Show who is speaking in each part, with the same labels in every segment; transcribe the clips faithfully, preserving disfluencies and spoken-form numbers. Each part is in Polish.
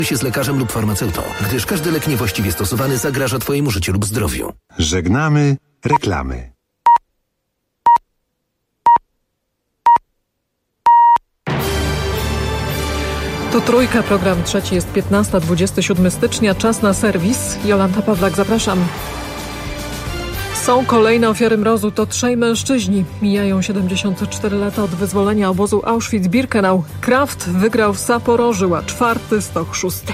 Speaker 1: się z lekarzem lub farmaceutą, gdyż każdy lek niewłaściwie stosowany zagraża Twojemu życiu lub zdrowiu.
Speaker 2: Żegnamy reklamy.
Speaker 3: To Trójka, program trzeci, jest piętnasta, dwudziestego siódmego stycznia, czas na serwis. Jolanta Pawlak, zapraszam. Są kolejne ofiary mrozu, to trzej mężczyźni. Mijają siedemdziesiąt cztery lata od wyzwolenia obozu Auschwitz-Birkenau. Kraft wygrał w Zaporożu, a czwarty stok szósty.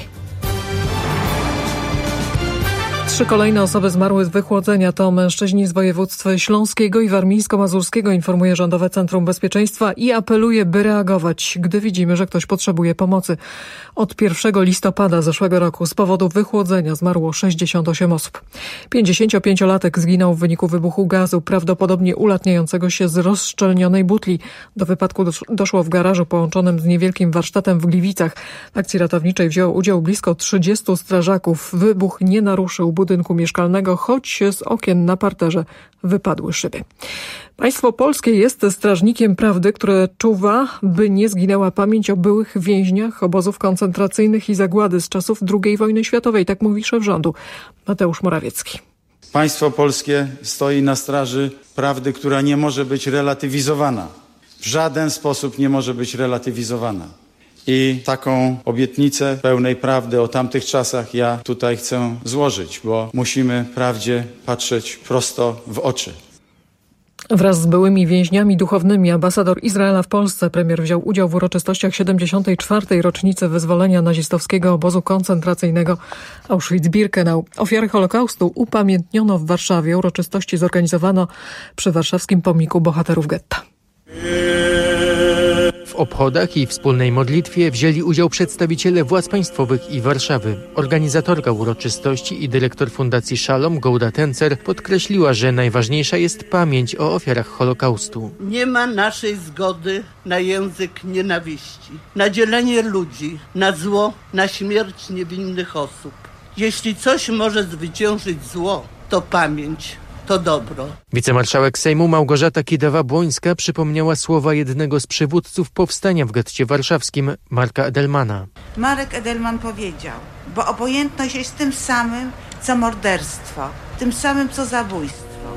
Speaker 3: Trzy kolejne osoby zmarły z wychłodzenia. To mężczyźni z województw śląskiego i warmińsko-mazurskiego, informuje Rządowe Centrum Bezpieczeństwa i apeluje, by reagować, gdy widzimy, że ktoś potrzebuje pomocy. Od pierwszego listopada zeszłego roku z powodu wychłodzenia zmarło sześćdziesiąt osiem osób. pięćdziesięciopięciolatek zginął w wyniku wybuchu gazu, prawdopodobnie ulatniającego się z rozszczelnionej butli. Do wypadku doszło w garażu połączonym z niewielkim warsztatem w Gliwicach. W akcji ratowniczej wzięło udział blisko trzydziestu strażaków. Wybuch nie naruszył budynku mieszkalnego, choć z okien na parterze wypadły szyby. Państwo polskie jest strażnikiem prawdy, które czuwa, by nie zginęła pamięć o byłych więźniach obozów koncentracyjnych i zagłady z czasów drugiej wojny światowej. Tak mówi szef rządu Mateusz Morawiecki.
Speaker 4: Państwo polskie stoi na straży prawdy, która nie może być relatywizowana. W żaden sposób nie może być relatywizowana. I taką obietnicę pełnej prawdy o tamtych czasach ja tutaj chcę złożyć, bo musimy prawdzie patrzeć prosto w oczy.
Speaker 3: Wraz z byłymi więźniami duchownymi ambasador Izraela w Polsce premier wziął udział w uroczystościach siedemdziesiątej czwartej rocznicy wyzwolenia nazistowskiego obozu koncentracyjnego Auschwitz-Birkenau. Ofiary Holokaustu upamiętniono w Warszawie. Uroczystości zorganizowano przy warszawskim pomniku bohaterów getta.
Speaker 5: W obchodach i wspólnej modlitwie wzięli udział przedstawiciele władz państwowych i Warszawy. Organizatorka uroczystości i dyrektor Fundacji Szalom, Gołda Tencer, podkreśliła, że najważniejsza jest pamięć o ofiarach Holokaustu.
Speaker 6: Nie ma naszej zgody na język nienawiści, na dzielenie ludzi, na zło, na śmierć niewinnych osób. Jeśli coś może zwyciężyć zło, to pamięć. To dobro.
Speaker 5: Wicemarszałek Sejmu Małgorzata Kidawa-Błońska przypomniała słowa jednego z przywódców powstania w getcie warszawskim, Marka Edelmana.
Speaker 7: Marek Edelman powiedział, bo obojętność jest tym samym, co morderstwo, tym samym, co zabójstwo.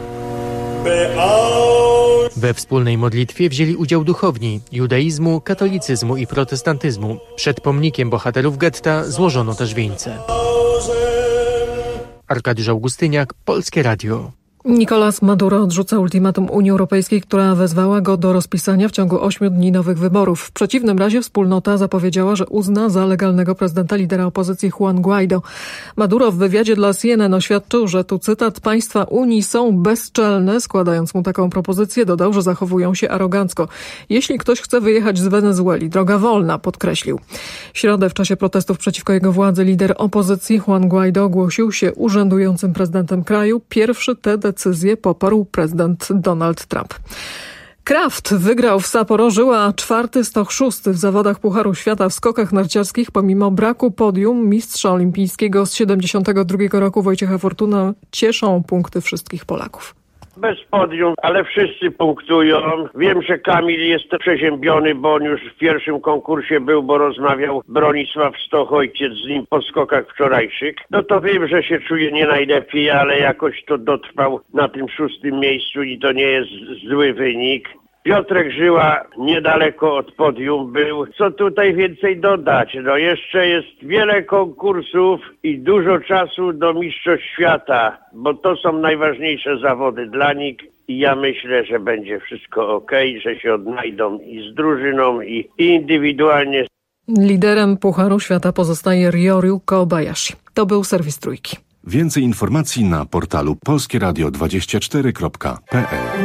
Speaker 5: We wspólnej modlitwie wzięli udział duchowni judaizmu, katolicyzmu i protestantyzmu. Przed pomnikiem bohaterów getta złożono też wieńce. Arkadiusz Augustyniak, Polskie Radio.
Speaker 3: Nicolás Maduro odrzuca ultimatum Unii Europejskiej, która wezwała go do rozpisania w ciągu ośmiu dni nowych wyborów. W przeciwnym razie wspólnota zapowiedziała, że uzna za legalnego prezydenta lidera opozycji Juan Guaido. Maduro w wywiadzie dla C N N oświadczył, że tu cytat, państwa Unii są bezczelne. Składając mu taką propozycję, dodał, że zachowują się arogancko. Jeśli ktoś chce wyjechać z Wenezueli, droga wolna, podkreślił. W środę w czasie protestów przeciwko jego władzy lider opozycji Juan Guaido ogłosił się urzędującym prezydentem kraju. Pierwszy te decyzję poparł prezydent Donald Trump. Kraft wygrał w Zaporożu, a czwarty stok szósty w zawodach Pucharu Świata w skokach narciarskich. Pomimo braku podium mistrza olimpijskiego z siedemdziesiątego drugiego roku Wojciecha Fortuna cieszą punkty wszystkich Polaków.
Speaker 8: Bez podium, ale wszyscy punktują. Wiem, że Kamil jest przeziębiony, bo on już w pierwszym konkursie był, bo rozmawiał Bronisław Stoch, ojciec z nim po skokach wczorajszych. No to wiem, że się czuje nie najlepiej, ale jakoś to dotrwał na tym szóstym miejscu i to nie jest zły wynik. Piotrek Żyła niedaleko od podium był. Co tutaj więcej dodać? No jeszcze jest wiele konkursów i dużo czasu do mistrzostw świata, bo to są najważniejsze zawody dla nich i ja myślę, że będzie wszystko okej, że się odnajdą i z drużyną i indywidualnie.
Speaker 3: Liderem Pucharu Świata pozostaje Ryoru Kobayashi. To był serwis Trójki.
Speaker 2: Więcej informacji na portalu polskie radio dwadzieścia cztery kropka p l.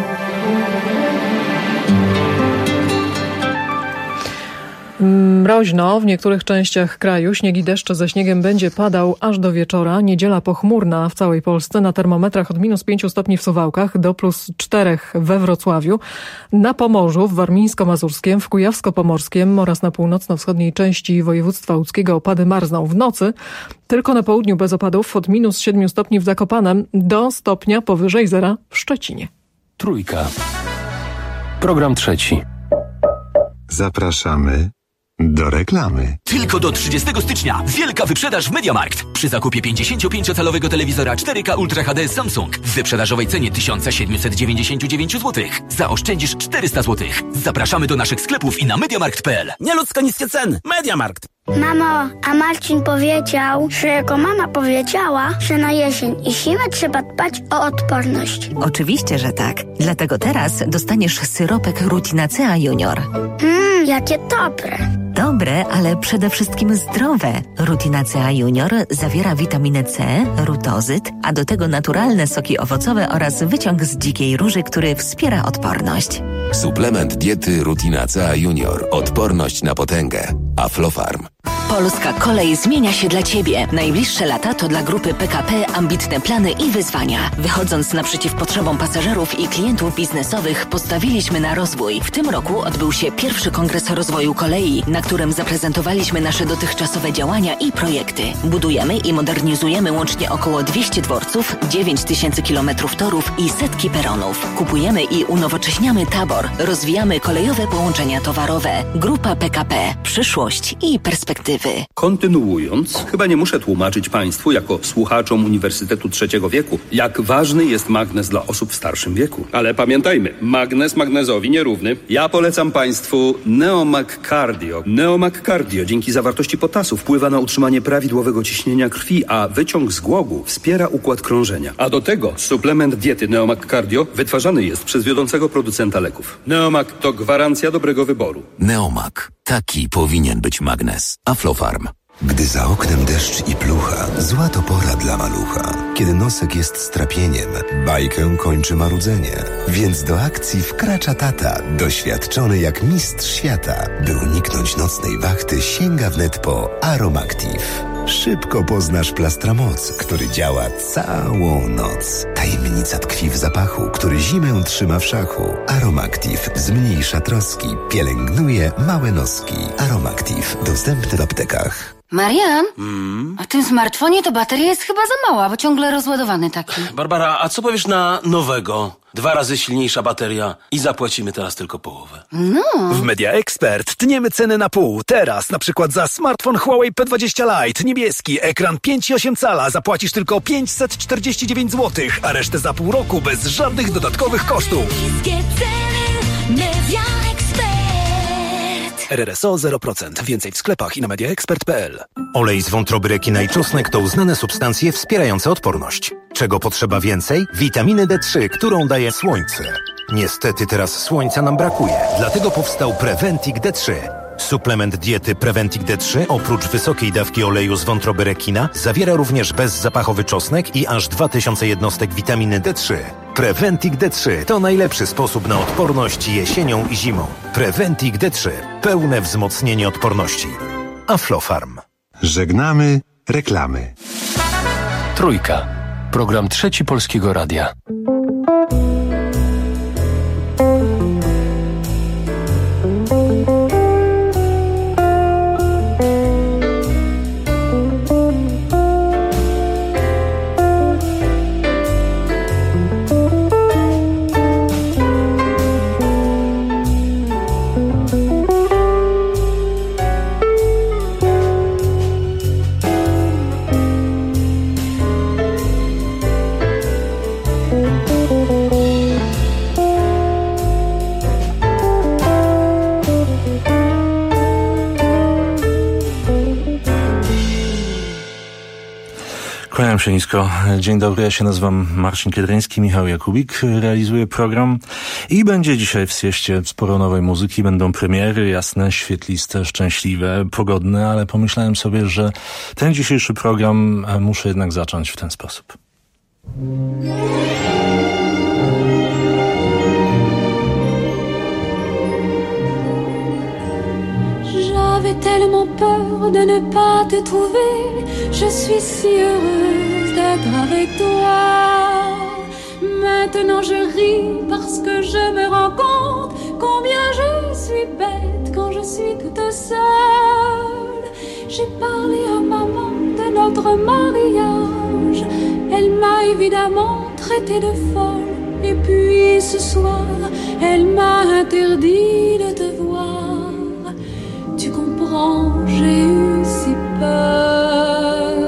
Speaker 3: Mroźno w niektórych częściach kraju. Śnieg i deszcze ze śniegiem będzie padał aż do wieczora. Niedziela pochmurna w całej Polsce. Na termometrach od minus pięciu stopni w Suwałkach do plus czterech we Wrocławiu. Na Pomorzu, w Warmińsko-Mazurskiem, w Kujawsko-Pomorskiem oraz na północno-wschodniej części województwa łódzkiego opady marzną w nocy. Tylko na południu bez opadów od minus siedmiu stopni w Zakopanem do stopnia powyżej zera w Szczecinie.
Speaker 1: Trójka. Program trzeci.
Speaker 2: Zapraszamy Do reklamy.
Speaker 9: Tylko do trzydziestego stycznia wielka wyprzedaż w MediaMarkt. Przy zakupie pięćdziesięciopięciocalowego telewizora cztery K Ultra H D Samsung w wyprzedażowej cenie tysiąc siedemset dziewięćdziesiąt dziewięć złotych zaoszczędzisz czterysta złotych. Zapraszamy do naszych sklepów i na mediamarkt kropka p l.
Speaker 10: Nieludzko niskie ceny. MediaMarkt.
Speaker 11: Mamo, a Marcin powiedział, że jego mama powiedziała, że na jesień i zimę trzeba dbać o odporność.
Speaker 12: Oczywiście, że tak. Dlatego teraz dostaniesz syropek Rutinacea Junior.
Speaker 11: Mmm, jakie dobre.
Speaker 12: Dobre, ale przede wszystkim zdrowe. Rutinacea Junior zawiera witaminę C, rutozyt, a do tego naturalne soki owocowe oraz wyciąg z dzikiej róży, który wspiera odporność.
Speaker 13: Suplement diety Rutinacea Junior. Odporność na potęgę. Aflofarm.
Speaker 12: Polska Kolej zmienia się dla Ciebie. Najbliższe lata to dla grupy P K P ambitne plany i wyzwania. Wychodząc naprzeciw potrzebom pasażerów i klientów biznesowych, postawiliśmy na rozwój. W tym roku odbył się pierwszy Kongres Rozwoju Kolei, na którym zaprezentowaliśmy nasze dotychczasowe działania i projekty. Budujemy i modernizujemy łącznie około dwieście dworców, dziewięć tysięcy kilometrów torów i setki peronów. Kupujemy i unowocześniamy tabor. Rozwijamy kolejowe połączenia towarowe. Grupa P K P. Przyszłość i perspektywy.
Speaker 14: Kontynuując, chyba nie muszę tłumaczyć Państwu, jako słuchaczom Uniwersytetu Trzeciego Wieku, jak ważny jest magnez dla osób w starszym wieku. Ale pamiętajmy, magnez magnezowi nierówny. Ja polecam Państwu Neomag Cardio. Neomag Cardio dzięki zawartości potasu wpływa na utrzymanie prawidłowego ciśnienia krwi, a wyciąg z głogu wspiera układ krążenia. A do tego suplement diety Neomag Cardio wytwarzany jest przez wiodącego producenta leków. Neomag to gwarancja dobrego wyboru.
Speaker 13: Neomag. Taki powinien być magnez. Aflofarm.
Speaker 15: Gdy za oknem deszcz i plucha, zła to pora dla malucha. Kiedy nosek jest strapieniem, bajkę kończy marudzenie. Więc do akcji wkracza tata, doświadczony jak mistrz świata. By uniknąć nocnej wachty, sięga wnet po Aromactive. Szybko poznasz Plastramoc, który działa całą noc. Tajemnica tkwi w zapachu, który zimę trzyma w szachu. Aromactive zmniejsza troski, pielęgnuje małe noski. Aromactive dostępny w aptekach.
Speaker 16: Marian,
Speaker 14: Mm.
Speaker 16: a w tym smartfonie to bateria jest chyba za mała, bo ciągle rozładowany taki.
Speaker 10: Barbara, a co powiesz na nowego? Dwa razy silniejsza bateria i zapłacimy teraz tylko połowę.
Speaker 16: No.
Speaker 17: W Media Expert tniemy ceny na pół. Teraz na przykład za smartfon Huawei P dwadzieścia Lite niebieski, ekran pięć i osiem cala zapłacisz tylko pięćset czterdzieści dziewięć złotych, a resztę za pół roku bez żadnych dodatkowych kosztów.
Speaker 18: Media Expert.
Speaker 17: R R S O zero procent. Więcej w sklepach i na media expert kropka p l.
Speaker 1: Olej z wątroby rekina i czosnek to uznane substancje wspierające odporność. Czego potrzeba więcej? Witaminy D trzy, którą daje słońce. Niestety teraz słońca nam brakuje, dlatego powstał Preventic D trzy. Suplement diety Preventic D trzy oprócz wysokiej dawki oleju z wątroby rekina zawiera również bezzapachowy czosnek i aż dwa tysiące jednostek witaminy D trzy. Preventic D trzy to najlepszy sposób na odporność jesienią i zimą. Preventic D trzy. Pełne wzmocnienie odporności. Aflofarm.
Speaker 2: Żegnamy reklamy.
Speaker 19: Trójka. Program Trzeci Polskiego Radia.
Speaker 20: Kłaniam się nisko. Dzień dobry, ja się nazywam Marcin Kiedryński, Michał Jakubik realizuje program i będzie dzisiaj w Sieście sporo nowej muzyki, będą premiery, jasne, świetliste, szczęśliwe, pogodne, ale pomyślałem sobie, że ten dzisiejszy program muszę jednak zacząć w ten sposób.
Speaker 18: J'avais tellement peur de ne pas te trouver. Je suis si heureuse d'être avec toi. Maintenant je ris parce que je me rends compte combien je suis bête quand je suis toute seule. J'ai parlé à maman de notre mariage. Elle m'a évidemment traité de folle. Et puis ce soir, elle m'a interdit de te voir. Tu comprends? enfant, j'ai eu si peur.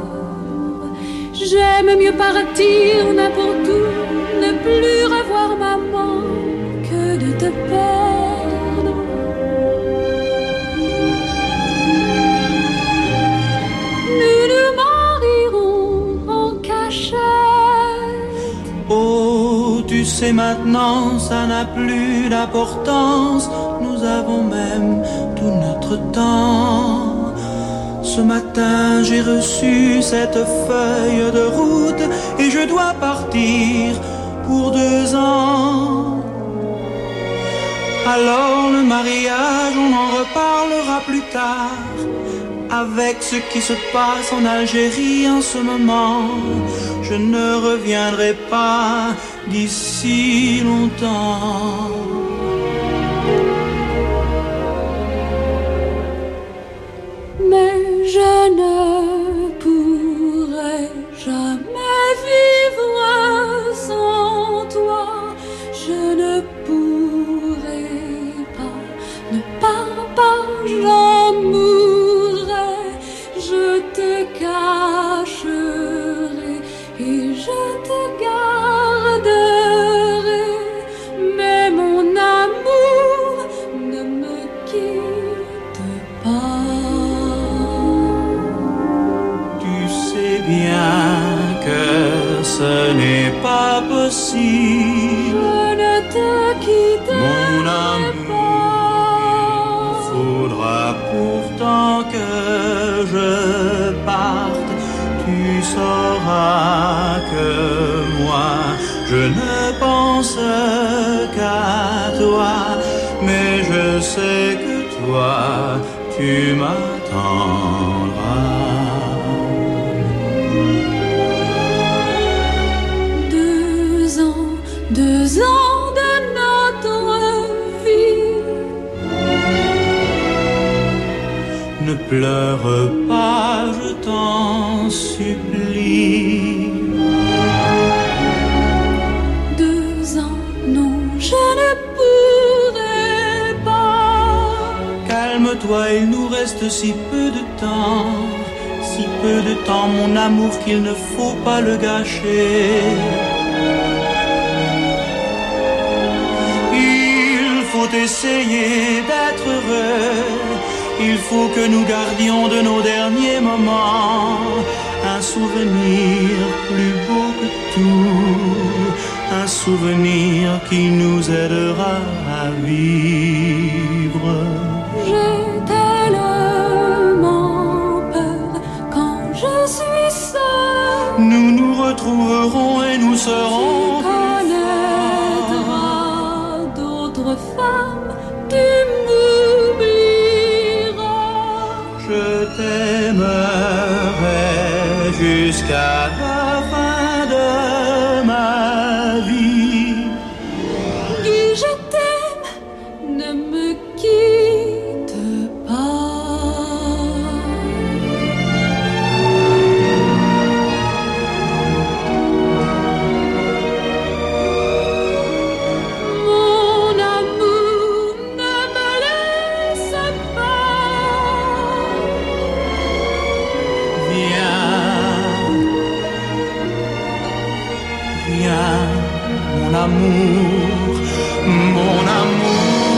Speaker 18: J'aime mieux partir n'importe où, ne plus revoir maman que de te perdre. Nous nous marierons en cachette.
Speaker 21: Oh, tu sais maintenant, ça n'a plus d'importance. Nous avons même tout notre temps. Ce matin, j'ai reçu cette feuille de route et je dois partir pour deux ans. Alors le mariage, on en reparlera plus tard. Avec ce qui se passe en Algérie en ce moment, je ne reviendrai pas d'ici longtemps.
Speaker 18: Mais je ne pourrai jamais vivre sans toi. Je ne pourrai pas, ne pars pas, j'en mourrai. Je te cacherai et je te garderai. Mais mon amour ne me quitte pas.
Speaker 21: Bien que ce n'est pas possible,
Speaker 18: je ne te quitterai
Speaker 21: mon amour, il faudra pourtant que je parte. Tu sauras que moi je ne pense qu'à toi, mais je sais que toi tu m'attendras.
Speaker 18: Deux ans de notre vie.
Speaker 21: Ne pleure pas, je t'en supplie.
Speaker 18: Deux ans, non, je ne pourrai pas.
Speaker 21: Calme-toi, il nous reste si peu de temps. Si peu de temps, mon amour, qu'il ne faut pas le gâcher. Essayer d'être heureux, il faut que nous gardions de nos derniers moments un souvenir plus beau que tout, un souvenir qui nous aidera à vivre.
Speaker 18: J'ai tellement peur quand je suis seule.
Speaker 21: Nous nous retrouverons et nous serons
Speaker 18: femme, tu m'oublieras.
Speaker 21: Je t'aimerai jusqu'à la fin de ma vie.
Speaker 18: Guy, je t'aime, ne me quitte pas.
Speaker 21: Mon amour, mon amour.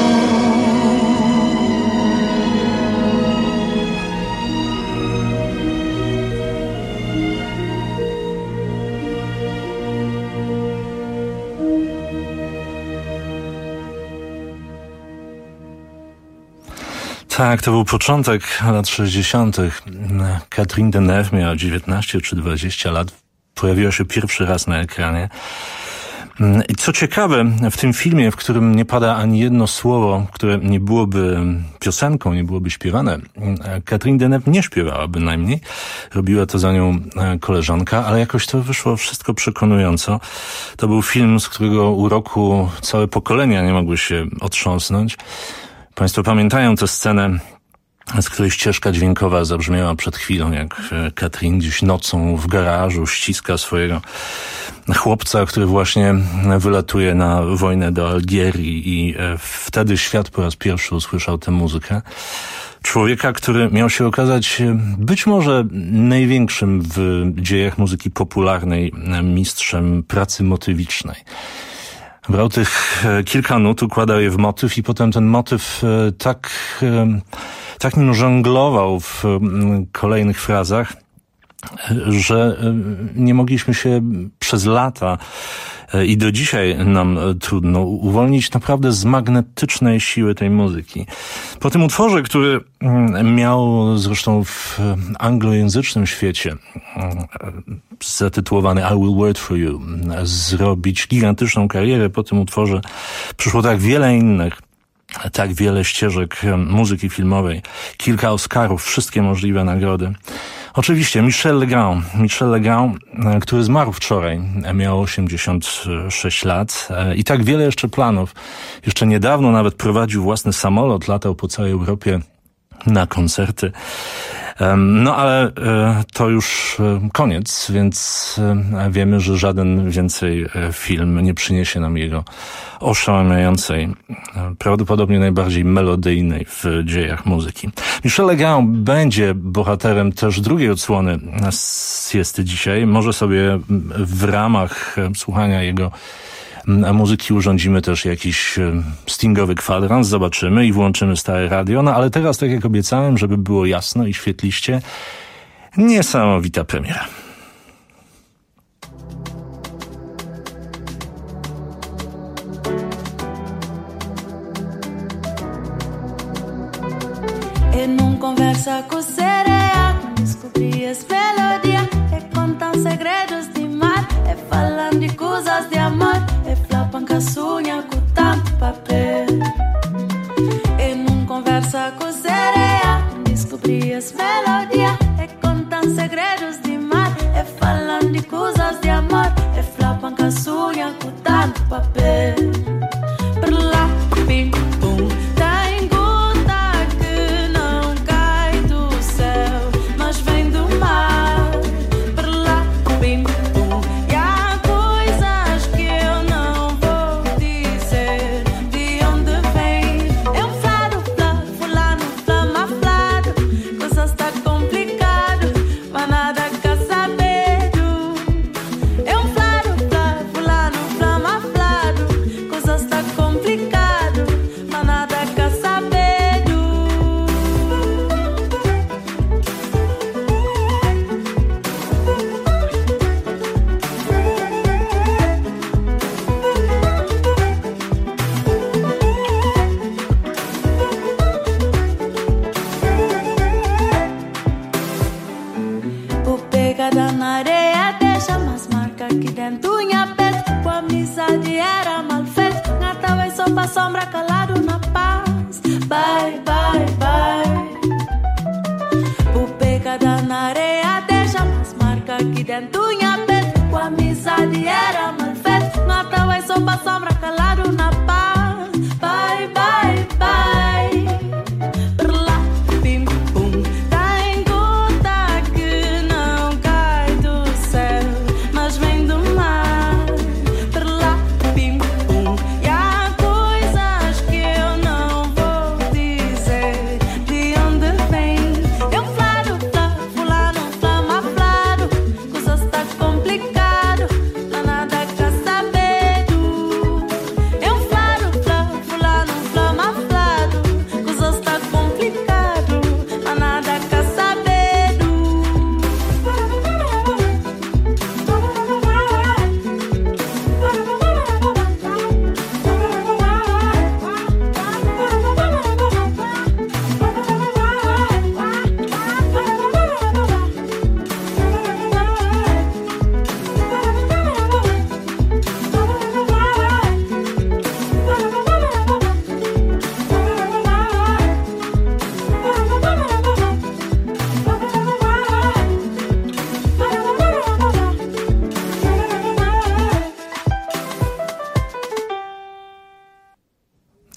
Speaker 20: Tak, to był początek lat sześćdziesiątych. Catherine Deneuve miała dziewiętnaście czy dwadzieścia lat. Pojawiła się pierwszy raz na ekranie. I co ciekawe, w tym filmie, w którym nie pada ani jedno słowo, które nie byłoby piosenką, nie byłoby śpiewane, Catherine Deneuve nie śpiewała bynajmniej. Robiła to za nią koleżanka, ale jakoś to wyszło wszystko przekonująco. To był film, z którego uroku całe pokolenia nie mogły się otrząsnąć. Państwo pamiętają tę scenę, z której ścieżka dźwiękowa zabrzmiała przed chwilą, jak Catherine gdzieś nocą w garażu ściska swojego chłopca, który właśnie wylatuje na wojnę do Algierii i wtedy świat po raz pierwszy usłyszał tę muzykę. Człowieka, który miał się okazać być może największym w dziejach muzyki popularnej mistrzem pracy motywicznej. Brał tych kilka nut, układał je w motyw i potem ten motyw tak, tak nim żonglował w kolejnych frazach, że nie mogliśmy się przez lata i do dzisiaj nam trudno uwolnić naprawdę z magnetycznej siły tej muzyki. Po tym utworze, który miał zresztą w anglojęzycznym świecie zatytułowany I Will Wait For You zrobić gigantyczną karierę, po tym utworze przyszło tak wiele innych, tak wiele ścieżek muzyki filmowej, kilka Oscarów, wszystkie możliwe nagrody. Oczywiście Michel Legrand, Michel Legrand, który zmarł wczoraj, miał osiemdziesiąt sześć lat i tak wiele jeszcze planów. Jeszcze niedawno nawet prowadził własny samolot, latał po całej Europie na koncerty. No ale to już koniec, więc wiemy, że żaden więcej film nie przyniesie nam jego oszałamiającej, prawdopodobnie najbardziej melodyjnej w dziejach muzyki. Michel Legrand będzie bohaterem też drugiej odsłony siesty dzisiaj. Może sobie w ramach słuchania jego muzyki urządzimy też jakiś stingowy kwadrans, zobaczymy i włączymy stare radio. No ale teraz, tak jak obiecałem, żeby było jasno i świetliście, niesamowita premiera.
Speaker 18: En un conversa com sereia, descobri as melodias, é contam segredos de mar, é falando de coisas de amor, é flapan caçunha com tanto papel. En un conversa com sereia, descobri as melodias, é contam segredos de mar, é falando de coisas de amor, é flapan caçunha com tanto papel. Per lá, pim, pum, tem gota que não cai do céu, mas vem do mar. Per lá, pim, pum, e há coisas que eu não vou dizer de onde vem. É um flado, flado, fulano, flama, flado, coisas tá complicado, mas nada quer saber. É um flado, flado, fulano, flama, flado, coisas tá complicado, mas nada quer saber. Por pegada na areia, deixa mais marca aqui dentro nha peito. Com a amizade era mal feito, gata vai só pra sombra calado na paz. Bye, bye, bye. Por pegada na areia, deixa mais marca aqui dentro nha peito. Com a amizade era mal feito, gata vai só pra sombra calado na paz. Bye, bye, bye. Per lá, pim, pum, tem gota que não cai do céu, mas vem do mar. Per lá, pim, pum, e há coisas que eu não vou dizer de onde vem. É um flado, flado, fulano, flama, flado, coisas tá complicado, mas nada quer saber.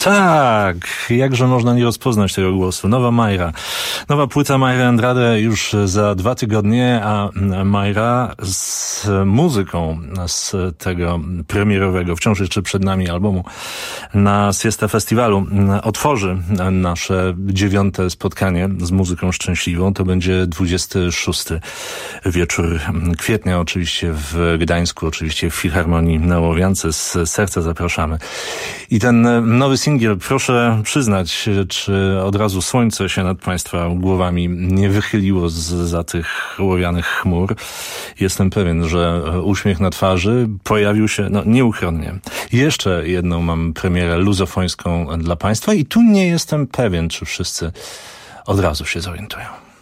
Speaker 20: Tak, jakże można nie rozpoznać tego głosu. Nowa Mayra. Nowa płyta Mayry Andrade już za dwa tygodnie, a Mayra z muzyką z tego premierowego, wciąż jeszcze przed nami albumu na Siesta Festiwalu otworzy nasze dziewiąte spotkanie z muzyką szczęśliwą. To będzie dwudziesty szósty wieczór kwietnia, oczywiście w Gdańsku, oczywiście w Filharmonii na Łowiance. Z serca zapraszamy. I ten nowy singiel, proszę przyznać, czy od razu słońce się nad Państwa głowami nie wychyliło z, za tych łowianych chmur. Jestem pewien, że uśmiech na twarzy pojawił się no, nieuchronnie. Jeszcze jedną mam premierę luzofońską dla Państwa i tu nie jestem pewien, czy wszyscy od razu się zorientują.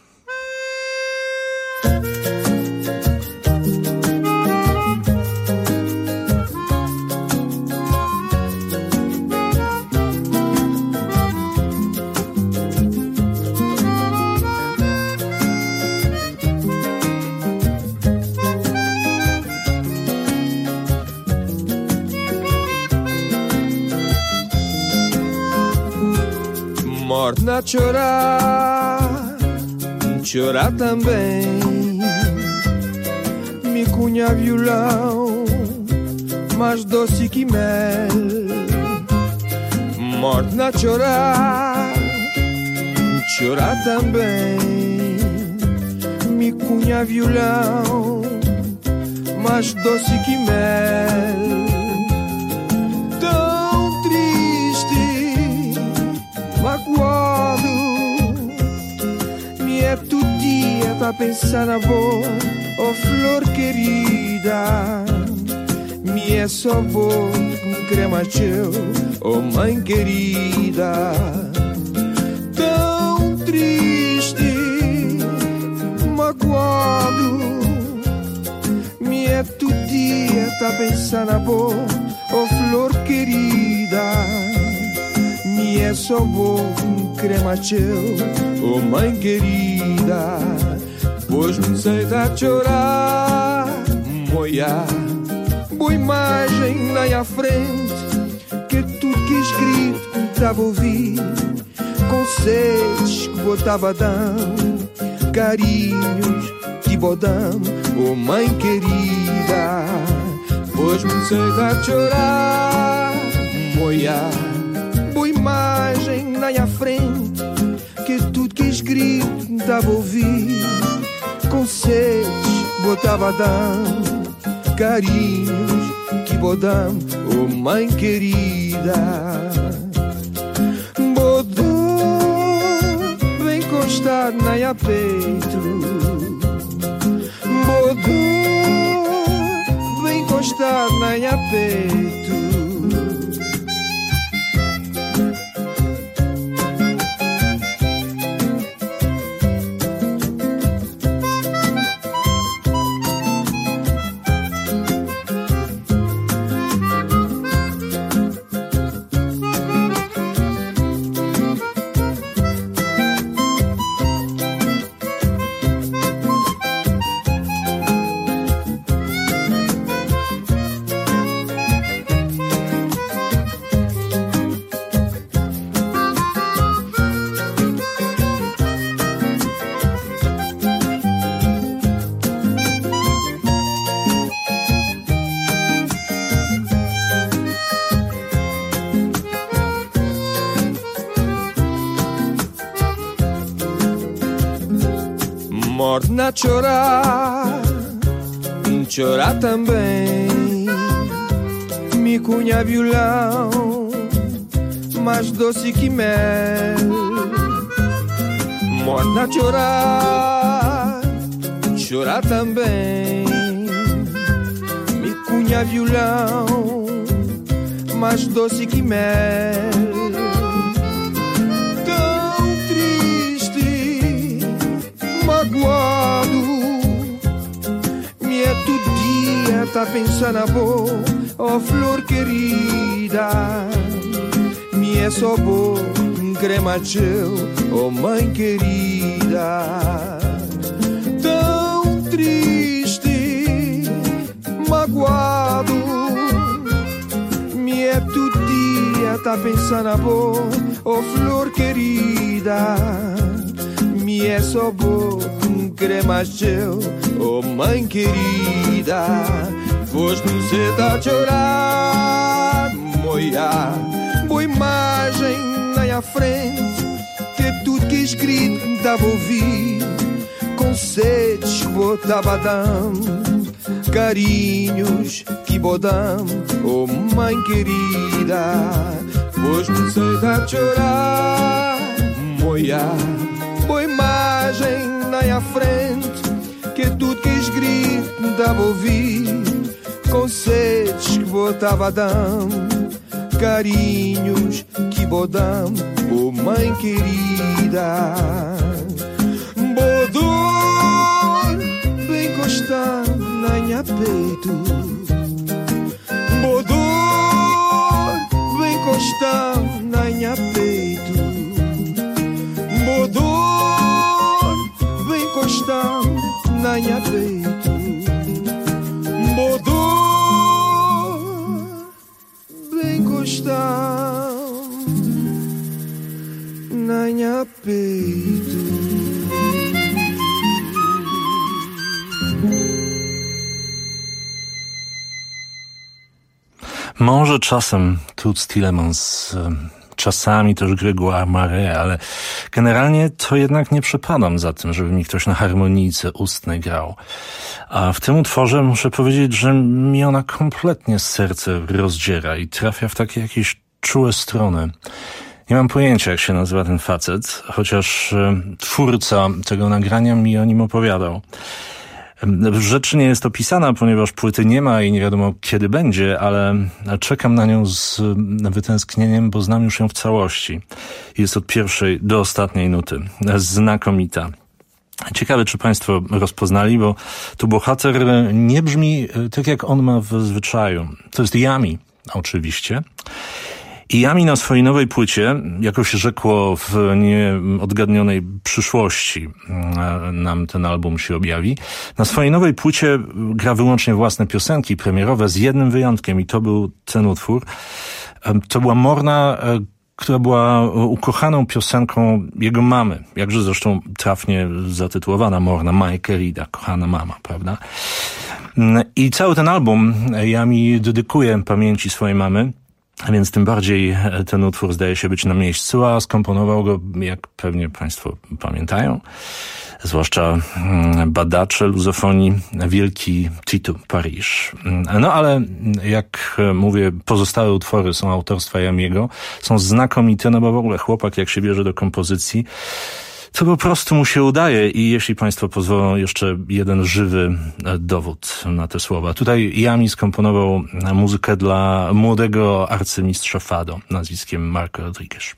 Speaker 4: Morna chorar, chorar também. Me cunha violão, mais doce que mel. Morna chorar, chorar também. Me cunha violão, mais doce que mel. Magoado, me é todo dia tá pensando na boa, oh flor querida. Me é só boa com crema teu, oh mãe querida. Tão triste, magoado, me é todo dia tá pensando na boa, oh flor querida. Me é só bom crema teu, oh mãe querida. Pois me sei dar chorar, moia. Boa imagem lá à frente, que tudo que escrito tava a ouvir. Conselhos que botava dando, carinhos que botamos, oh mãe querida. Pois me sei dar chorar, moia. Boa imagem lá à frente, que tudo que escrito dava a ouvir. Conselhos botava dando, carinhos que botamos, oh mãe querida. Bodô, vem encostar na a peito. Bodô, vem encostar na a peito. Morna chorar, chorar também. Me cunha violão, mais doce que mel. Morna chorar, chorar também. Me cunha violão, mais doce que mel. Magoado, me é todo dia tá pensando na boa, oh flor querida. Me é só boa, crema teu, oh mãe querida. Tão triste, magoado, me é todo dia tá tá pensando a boa, oh flor querida. Me é só bom, cremacheu, oh mãe querida. Vos não se tá a chorar, moia. Boa imagem na frente, que tudo que escrito tava a ouvir. Conselhos que botava dando, carinhos que bodam, oh mãe querida. Vos não se tá a chorar, moia. Boa imagem na frente, que tudo que escrito dava a ouvir. Conselhos que botava dando, carinhos que bodam, oh mãe querida. Bodor, bem encostado na minha peito. Bodor, bem encostado na minha peito. Bodor, bem encostado na minha peito. Bodor, bem encostado na minha peito.
Speaker 20: Może czasem Toots Thielemans, czasami też Grégoire Marais, ale generalnie to jednak nie przepadam za tym, żeby mi ktoś na harmonijce ustnej grał. A w tym utworze muszę powiedzieć, że mi ona kompletnie serce rozdziera i trafia w takie jakieś czułe strony. Nie mam pojęcia, jak się nazywa ten facet, chociaż twórca tego nagrania mi o nim opowiadał. Rzecz nie jest opisana, ponieważ płyty nie ma i nie wiadomo kiedy będzie, ale czekam na nią z wytęsknieniem, bo znam już ją w całości. Jest od pierwszej do ostatniej nuty. Znakomita. Ciekawe, czy państwo rozpoznali, bo tu bohater nie brzmi tak, jak on ma w zwyczaju. To jest Yami, oczywiście. I Yami na swojej nowej płycie, jakoś rzekło w nieodgadnionej przyszłości nam ten album się objawi, na swojej nowej płycie gra wyłącznie własne piosenki premierowe z jednym wyjątkiem i to był ten utwór. To była Morna, która była ukochaną piosenką jego mamy, jakże zresztą trafnie zatytułowana Morna, My Querida, kochana mama, prawda? I cały ten album Yami dedykuje pamięci swojej mamy. A więc tym bardziej ten utwór zdaje się być na miejscu, a skomponował go, jak pewnie państwo pamiętają, zwłaszcza badacze luzofonii, wielki Tito Paris. No ale jak mówię, pozostałe utwory są autorstwa Yamiego, są znakomite, no bo w ogóle chłopak jak się bierze do kompozycji, to po prostu mu się udaje i jeśli państwo pozwolą, jeszcze jeden żywy dowód na te słowa. Tutaj Yami skomponował muzykę dla młodego arcymistrza Fado nazwiskiem Marco Rodriguez.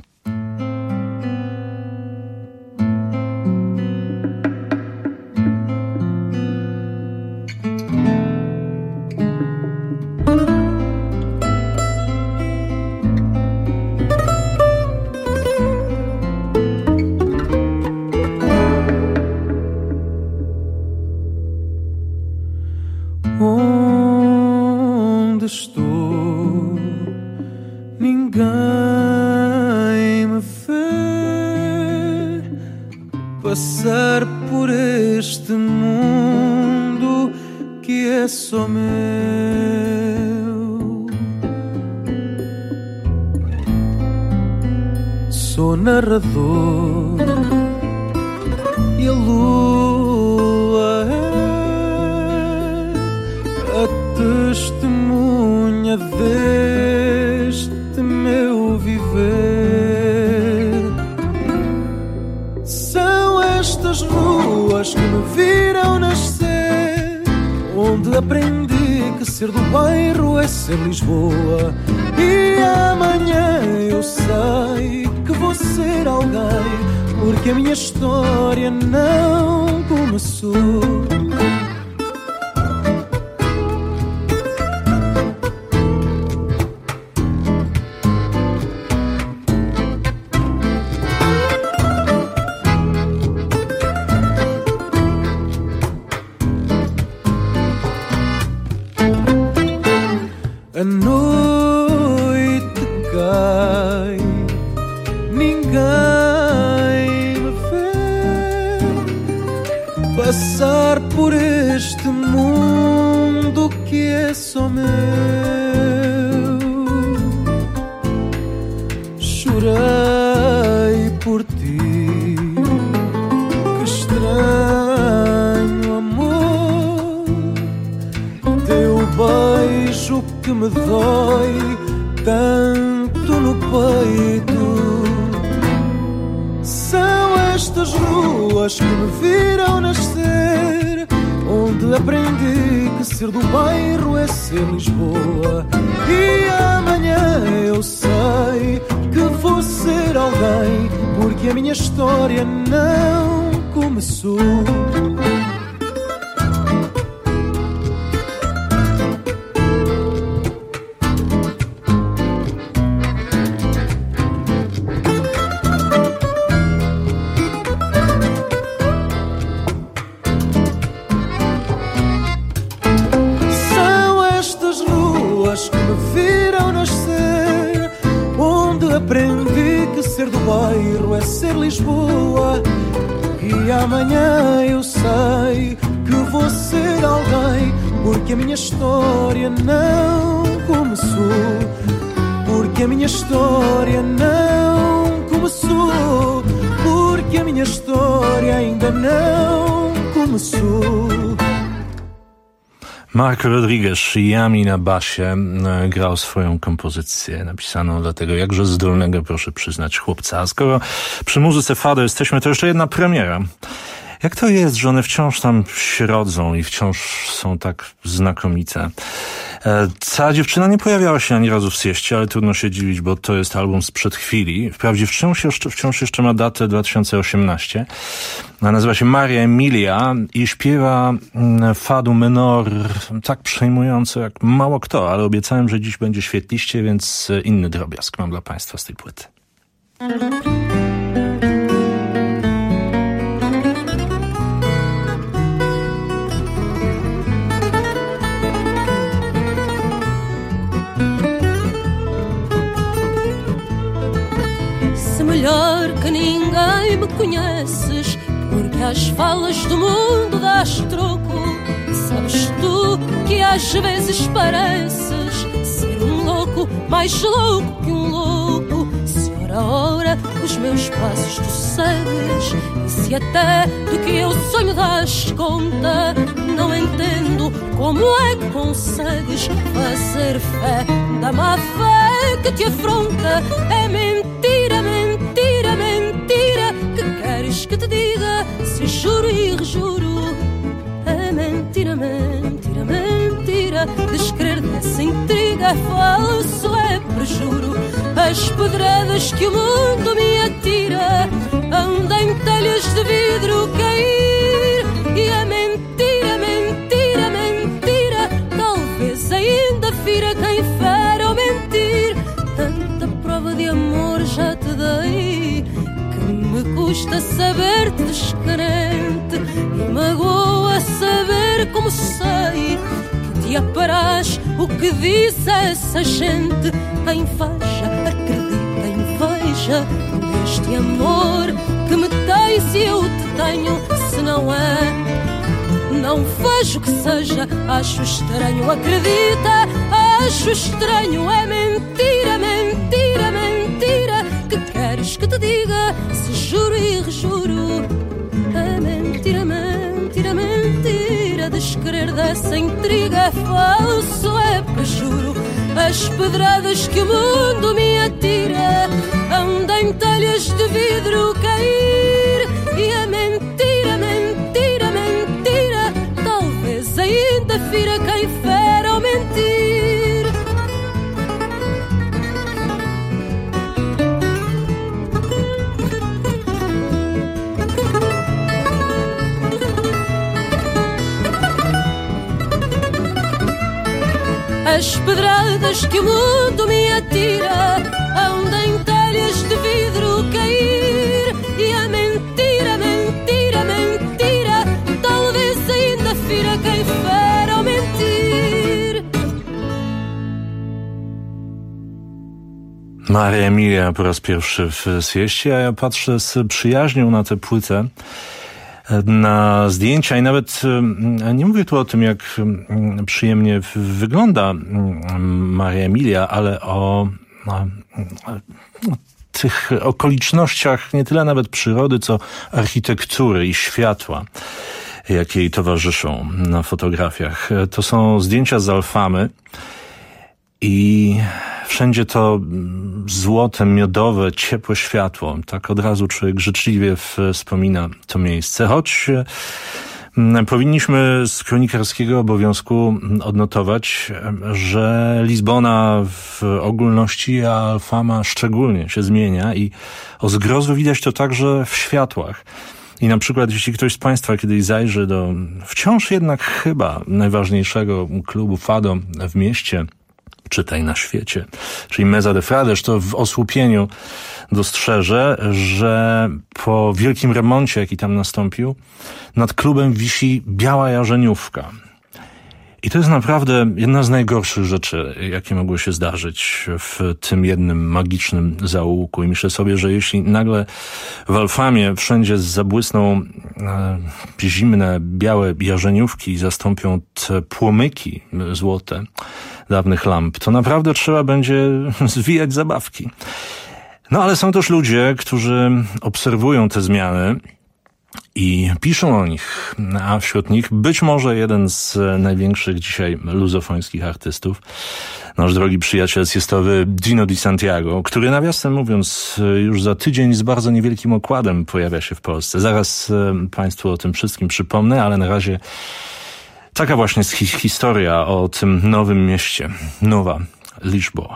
Speaker 21: Onde estou, ninguém me vê passar por este mundo que é só meu. Sou narrador e a lua é a testemunha deste meu viver. São estas ruas que me viram nascer, onde aprendi que ser do bairro é ser Lisboa. E amanhã eu sei que vou ser alguém, porque a minha história não começou. A noite cai por este mundo que é só meu. Chorei por ti, que estranho amor. Teu beijo que me dói tanto no peito. São estas ruas que me viram nascer, onde aprendi que ser do bairro é ser Lisboa. E amanhã eu sei que vou ser alguém, porque a minha história não começou. Bairro é ser Lisboa. E amanhã eu sei que vou ser alguém, porque a minha história não começou. Porque a minha história não começou. Porque a minha história ainda não começou.
Speaker 20: Mark Rodriguez, Yami na basie, grał swoją kompozycję napisaną dla tego jakże zdolnego, proszę przyznać, chłopca. A skoro przy muzyce fado jesteśmy, to jeszcze jedna premiera. Jak to jest, że one wciąż tam się rodzą i wciąż są tak znakomite? Cała dziewczyna nie pojawiała się ani razu w Sieście, ale trudno się dziwić, bo to jest album sprzed chwili. Wprawdzie wciąż jeszcze, wciąż jeszcze ma datę dwa tysiące osiemnasty. Nazywa się Maria Emilia i śpiewa fado menor tak przejmująco jak mało kto, ale obiecałem, że dziś będzie świetliście, więc inny drobiazg mam dla Państwa z tej płyty.
Speaker 6: Melhor que ninguém me conheces, porque às falas do mundo dás troco. Sabes tu que às vezes pareces ser um louco, mais louco que um louco. Se ora a hora os meus passos tu segues, e se até do que eu sonho das conta, não entendo como é que consegues fazer fé da má fé que te afronta. É mentira, mentira, mentira, que queres que te diga se juro e rejuro. É mentira, mentira, mentira, descrer dessa intriga é falso, é perjuro. As pedradas que o mundo me atira andam em telhas de vidro cair. E é mentira, mentira, mentira, talvez ainda fira quem fere ao mentir. Tanta prova de amor já te dei que me custa saber-te descrente, e magoa saber como sei que te aparás o que diz essa gente. A inveja, acredita, inveja neste amor que me tens e eu te tenho. Se não é, não vejo que seja, acho estranho, acredita, acho estranho. É mentira, mentira, mentira, que queres que te diga se juro e rejuro. É mentira, mentira, mentira, descrer dessa intriga é falso, é perjuro. As pedradas que o mundo me atira andam em telhas de vidro cair. E é mentira, mentira, mentira, talvez ainda fira quem fere ao mentir. As pedradas que o mundo me atira andam em telhas de vidro cair. E a mentira, mentira, mentira, talvez ainda fira quem fere ao mentir.
Speaker 20: Maria Emilia po raz pierwszy w Sieście, a ja patrzę z przyjaźnią na tę płytę. na zdjęcia i nawet nie mówię tu o tym, jak przyjemnie wygląda Maria Emilia, ale o, o, o tych okolicznościach nie tyle nawet przyrody, co architektury i światła, jakie jej towarzyszą na fotografiach. To są zdjęcia z Alfamy i wszędzie to złote, miodowe, ciepłe światło. Tak od razu człowiek życzliwie wspomina to miejsce. Choć powinniśmy z kronikarskiego obowiązku odnotować, że Lizbona w ogólności, a Alfama szczególnie się zmienia i o zgrozu widać to także w światłach. I na przykład, jeśli ktoś z Państwa kiedyś zajrzy do wciąż jednak chyba najważniejszego klubu Fado w mieście, czytaj na świecie, czyli Mesa de Frades, to w osłupieniu dostrzeże, że po wielkim remoncie, jaki tam nastąpił, nad klubem wisi biała jarzeniówka. I to jest naprawdę jedna z najgorszych rzeczy, jakie mogły się zdarzyć w tym jednym magicznym zaułku. I myślę sobie, że jeśli nagle w Alfamie wszędzie zabłysną e, zimne, białe jarzeniówki i zastąpią te płomyki złote dawnych lamp, to naprawdę trzeba będzie zwijać zabawki. No ale są też ludzie, którzy obserwują te zmiany i piszą o nich, a wśród nich być może jeden z największych dzisiaj luzofońskich artystów, nasz drogi przyjaciel siesterowy Gino Di Santiago, który nawiasem mówiąc już za tydzień z bardzo niewielkim okładem pojawia się w Polsce. Zaraz Państwu o tym wszystkim przypomnę, ale na razie taka właśnie jest hi- historia o tym nowym mieście, Nowa Lisboa.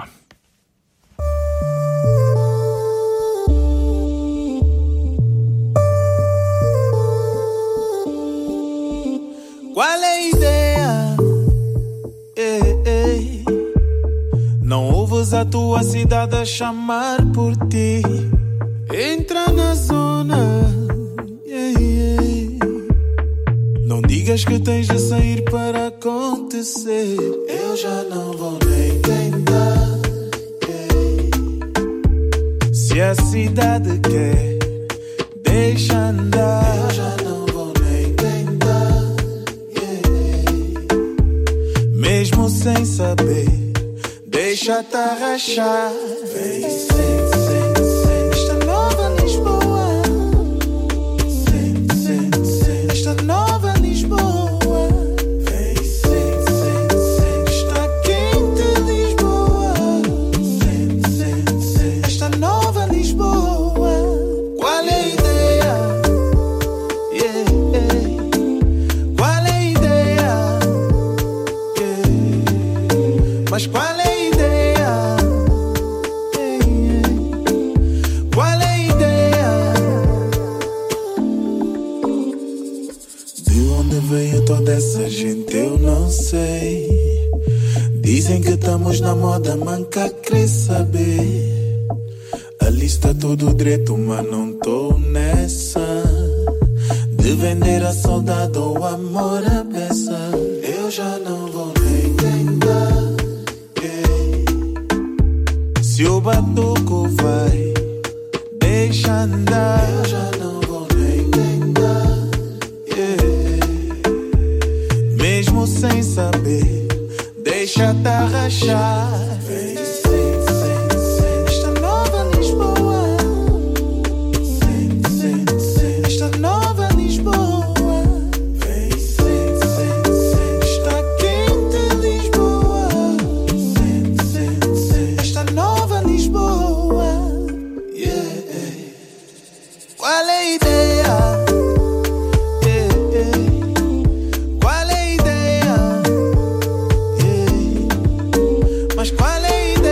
Speaker 21: Qual é a ideia? Ei, ei. Não ouves a tua cidade a chamar por ti. Entra na zona. Ei, ei. Não digas que tens de sair para acontecer. Eu já não vou nem tentar. Ei. Se a cidade quer, deixa andar. Eu já não mesmo sem saber, deixa-te arrachar. Vem, sente, sente, sente esta nova Lisboa. Sente, sente, sente esta nova Lisboa. Vem, sente, sente, sente esta quente Lisboa. Sente, sente, sente esta nova Lisboa. Qual é a ideia? Yeah, yeah. Qual é a ideia? Mas qual é a ideia? Ei, ei. Qual é a ideia? De onde veio toda essa gente eu não sei. Dizem que estamos na moda, manca quer saber. A lista tudo direito, mas não tô nessa. De vender a saudade ou amor a beça. Eu já não vou nem tentar. Se o batuco vai, deixa andar. Eu já não vou nem tentar. Yeah. Mesmo sem saber, deixa-te arrachar. Vem, sente, sente, sente esta nova Lisboa. Sente, sente, sente esta nova Lisboa. Vem, sente, sente, sente esta quente Lisboa. Sente, sente, sente esta nova Lisboa. Yeah. Qual é a ideia? Yeah, yeah. Qual é a ideia? Yeah. Mas qual é a ideia?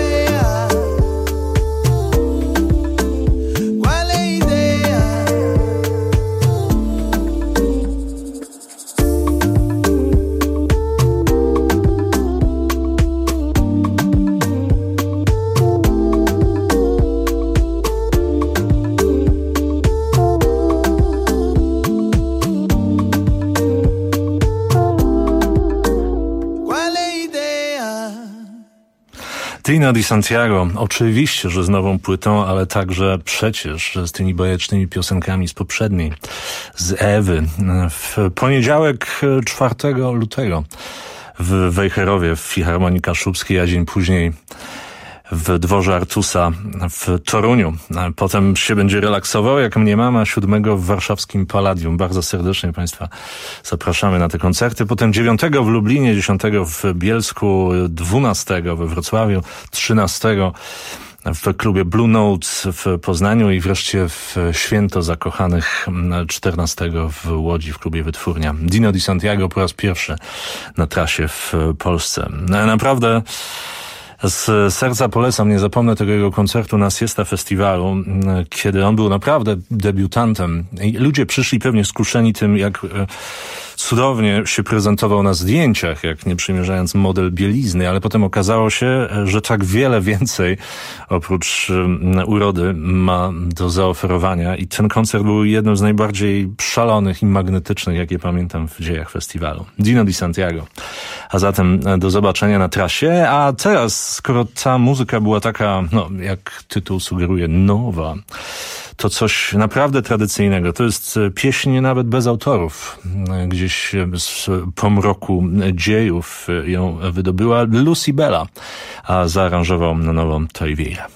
Speaker 20: Dino Di Santiago, oczywiście, że z nową płytą, ale także przecież z tymi bajecznymi piosenkami z poprzedniej, z Ewy. W poniedziałek czwartego lutego w Wejherowie w Filharmonii Kaszubskiej, a dzień później w dworze Artusa w Toruniu. Potem się będzie relaksował, jak mniemam, a siódmego w warszawskim Palladium. Bardzo serdecznie Państwa zapraszamy na te koncerty. Potem dziewiątego w Lublinie, dziesiątego w Bielsku, dwunastego we Wrocławiu, trzynastego w klubie Blue Notes w Poznaniu i wreszcie w Święto Zakochanych czternastego w Łodzi w klubie Wytwórnia. Dino Di Santiago po raz pierwszy na trasie w Polsce. Naprawdę z serca polecam, nie zapomnę tego jego koncertu na Siesta Festiwalu, kiedy on był naprawdę debiutantem. I ludzie przyszli pewnie skuszeni tym, jak cudownie się prezentował na zdjęciach, jak nie przymierzając model bielizny, ale potem okazało się, że tak wiele więcej oprócz urody ma do zaoferowania i ten koncert był jednym z najbardziej szalonych i magnetycznych, jakie pamiętam w dziejach festiwalu. Dino Di Santiago. A zatem do zobaczenia na trasie. A teraz, skoro ta muzyka była taka, no jak tytuł sugeruje, nowa, to coś naprawdę tradycyjnego. To jest pieśń nawet bez autorów. Gdzieś z pomroku dziejów ją wydobyła Lucy Bella, a zaaranżował na nowo Toy Vieira.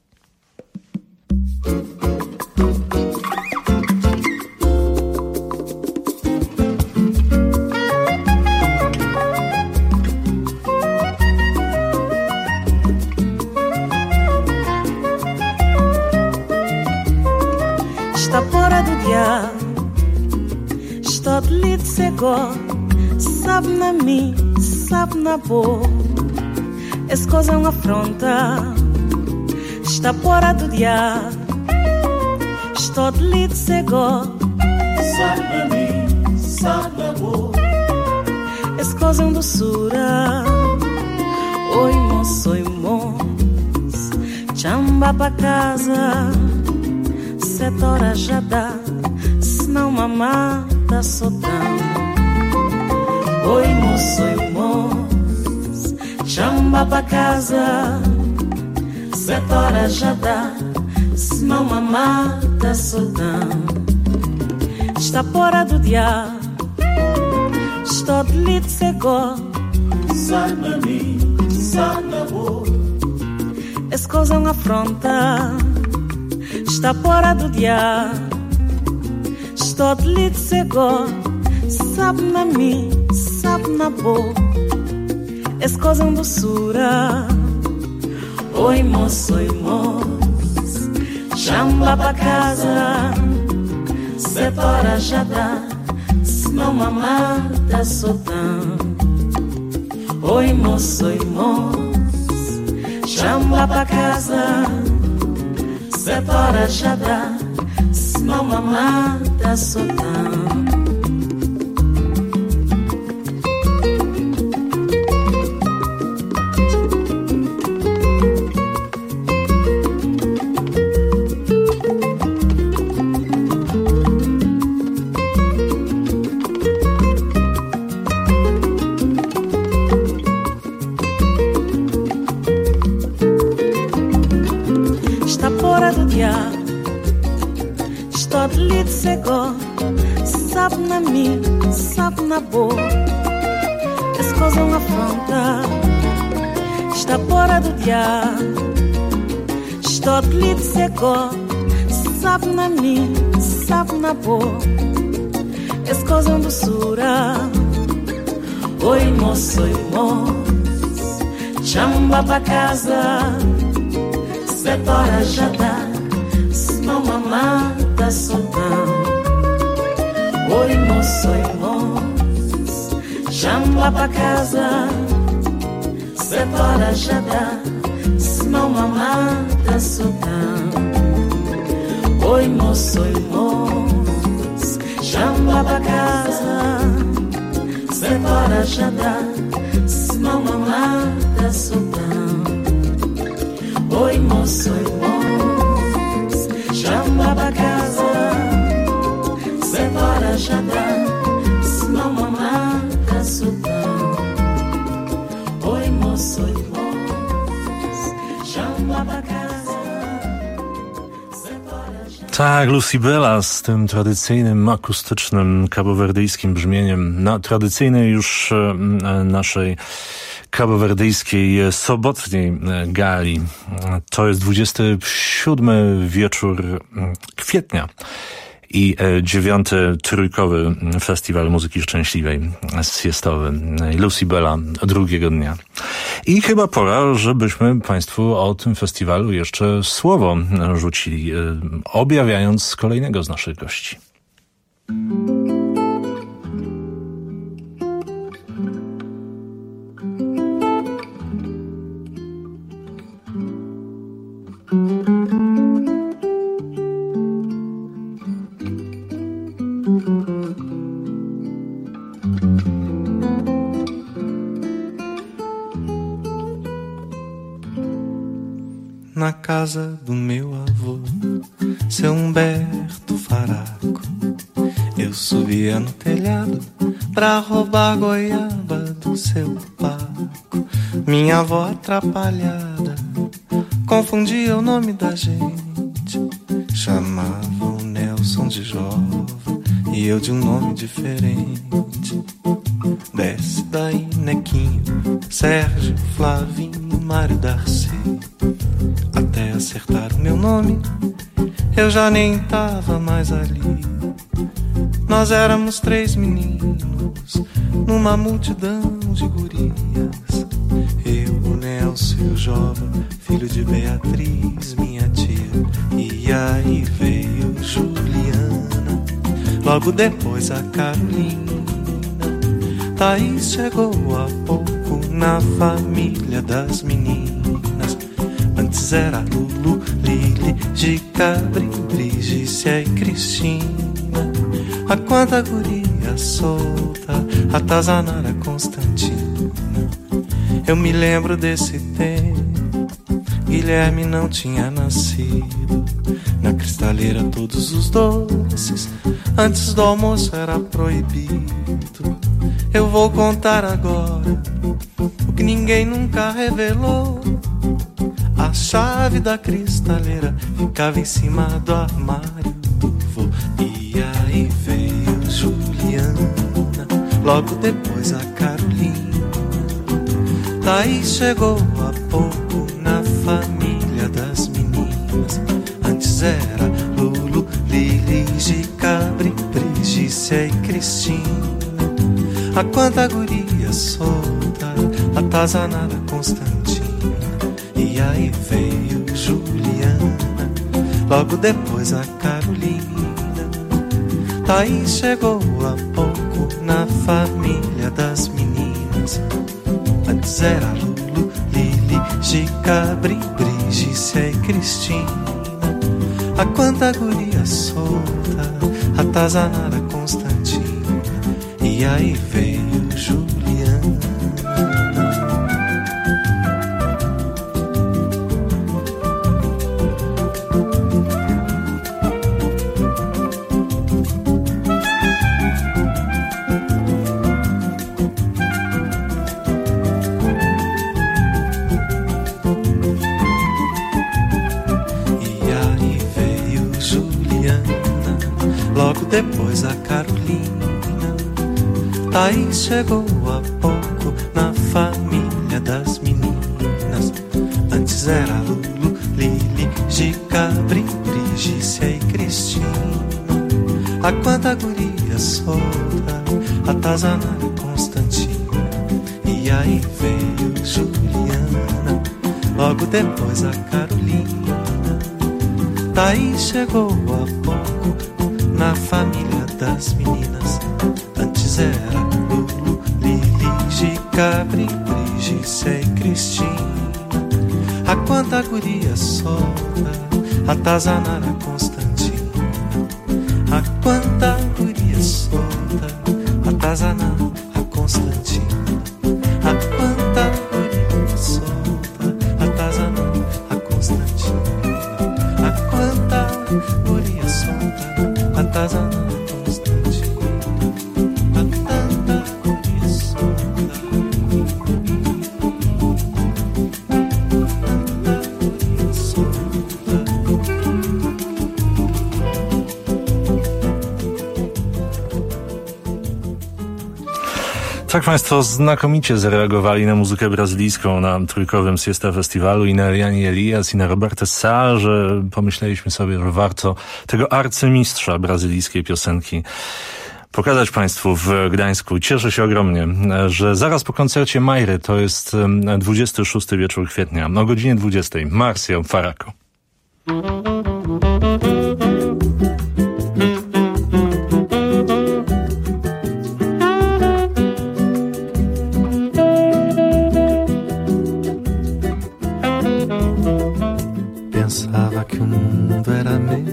Speaker 7: Está fora do dia, estou de cego, sabe na mim, sabe na boa, essa coisa é uma afronta. Está fora do dia, estou de cego, sabe na mim, sabe na boa, essa coisa é uma doçura. Oi moço, oi moço, chamba pra casa. Sete horas já dá, senão mamá tá soltando. Oi moço, oi moço, chamba pra casa. Sete horas já dá, senão mamá tá soltando. Está fora do dia, estou de lite cego. Sai na mim, sai na boa, essa coisa é uma afronta. Está fora do dia, estou de lite cego. Sabe na mim, sabe na boa, essa coisa é uma doçura. Oi moço, oi moço, chamba pra casa. Sete horas já dá, senão mamá tá soltando. Oi moço, oi moço, chamba pra casa. Sete horas já dá, senão mamá tá soltando. Estou de lite cego, sabe na mim, sabe na boa, essa coisa é uma afronta. Está fora do dia, estou de lite cego, sabe na mim, sabe na boa, essa coisa é uma doçura. Oi moço, oi moço, chamba pra casa. Sete horas já dá, senão mamá tá soltando. Oi moço, oi moço, chamba pra casa. Sete horas já dá, senão mamá tá soltando. Oi moço, oi moço, chamba pra casa. Sete horas já dá, senão mamá tá soltando. Oi moço, oi moço, chama pra casa. Sete horas já dá, senão mamá tá soltando. Oi moço, oi moço,
Speaker 20: Tak, Lucy Bella z tym tradycyjnym, akustycznym, kabowerdyjskim brzmieniem na tradycyjnej już e, naszej kabowerdyjskiej sobotniej gali. To jest dwudziesty siódmy wieczór kwietnia i dziewiąty trójkowy Festiwal Muzyki Szczęśliwej siestowy Lucy Bella drugiego dnia. I chyba pora, żebyśmy Państwu o tym festiwalu jeszcze słowo rzucili, objawiając kolejnego z naszych gości.
Speaker 5: Na casa do meu avô, seu Humberto Faraco, eu subia no telhado pra roubar goiaba do seu Paco. Minha avó atrapalhada confundia o nome da gente, chamava o Nelson de Jova e eu de um nome diferente. Desce daí, Nequinho, Sérgio, Flavinho, Mário, Darcy. Até acertar o meu nome, eu já nem tava mais ali. Nós éramos três meninos numa multidão de gurias. Eu, o Nelson e o Jova, filho de Beatriz, minha tia. E aí veio Juliana, logo depois a Carolina. Thaís chegou há pouco na família das meninas. Antes era Lulu, Lili, Gica, Brigicia e Cristina. A quanta guria solta, atazanara Constantina. Eu me lembro desse tempo, Guilherme não tinha nascido. Na cristaleira todos os doces, antes do almoço era proibido. Eu vou contar agora o que ninguém nunca revelou. A chave da cristaleira ficava em cima do armário do vô. E aí veio Juliana, logo depois a Carolina. Daí chegou há pouco na família das meninas. Antes era Lulu, Lili, Gica, Brigicia e Cristina. A quanta guria solta, atazanada Constantina. E aí veio Juliana, logo depois a Carolina. Daí chegou há pouco na família das meninas. Antes era Lulu, Lili, Gica, Brigicia e Cristina. A quanta guria solta, atazanada Constantina. E aí veio Juliana. E aí veio Juliana, logo depois a Carolina. Aí chegou há pouco na família das meninas. Antes era Lulu, Lili, Gica, Brigicia e Cristina. A quanta guria solta, atazanada Constantina. E aí veio Juliana, logo depois a Carolina. Daí chegou há pouco na família das meninas. Antes era Lulu, Lili, Gica, Brigicia e Cristina. A quanta guria solta, atazanara Constantina. A quanta guria solta, atazanara Constantina. A quanta guria solta, atazanara Constantina. A quanta guria solta, atazanara
Speaker 20: Tak Państwo znakomicie zareagowali na muzykę brazylijską na trójkowym Siesta Festiwalu i na Eliani Elias i na Robertę Sá, że pomyśleliśmy sobie, że warto tego arcymistrza brazylijskiej piosenki pokazać Państwu w Gdańsku. Cieszę się ogromnie, że zaraz po koncercie Majry, to jest dwudziesty szósty wieczór kwietnia, o godzinie dwudziestej, Marcio Faraco.
Speaker 5: Pensava que o mundo era meu,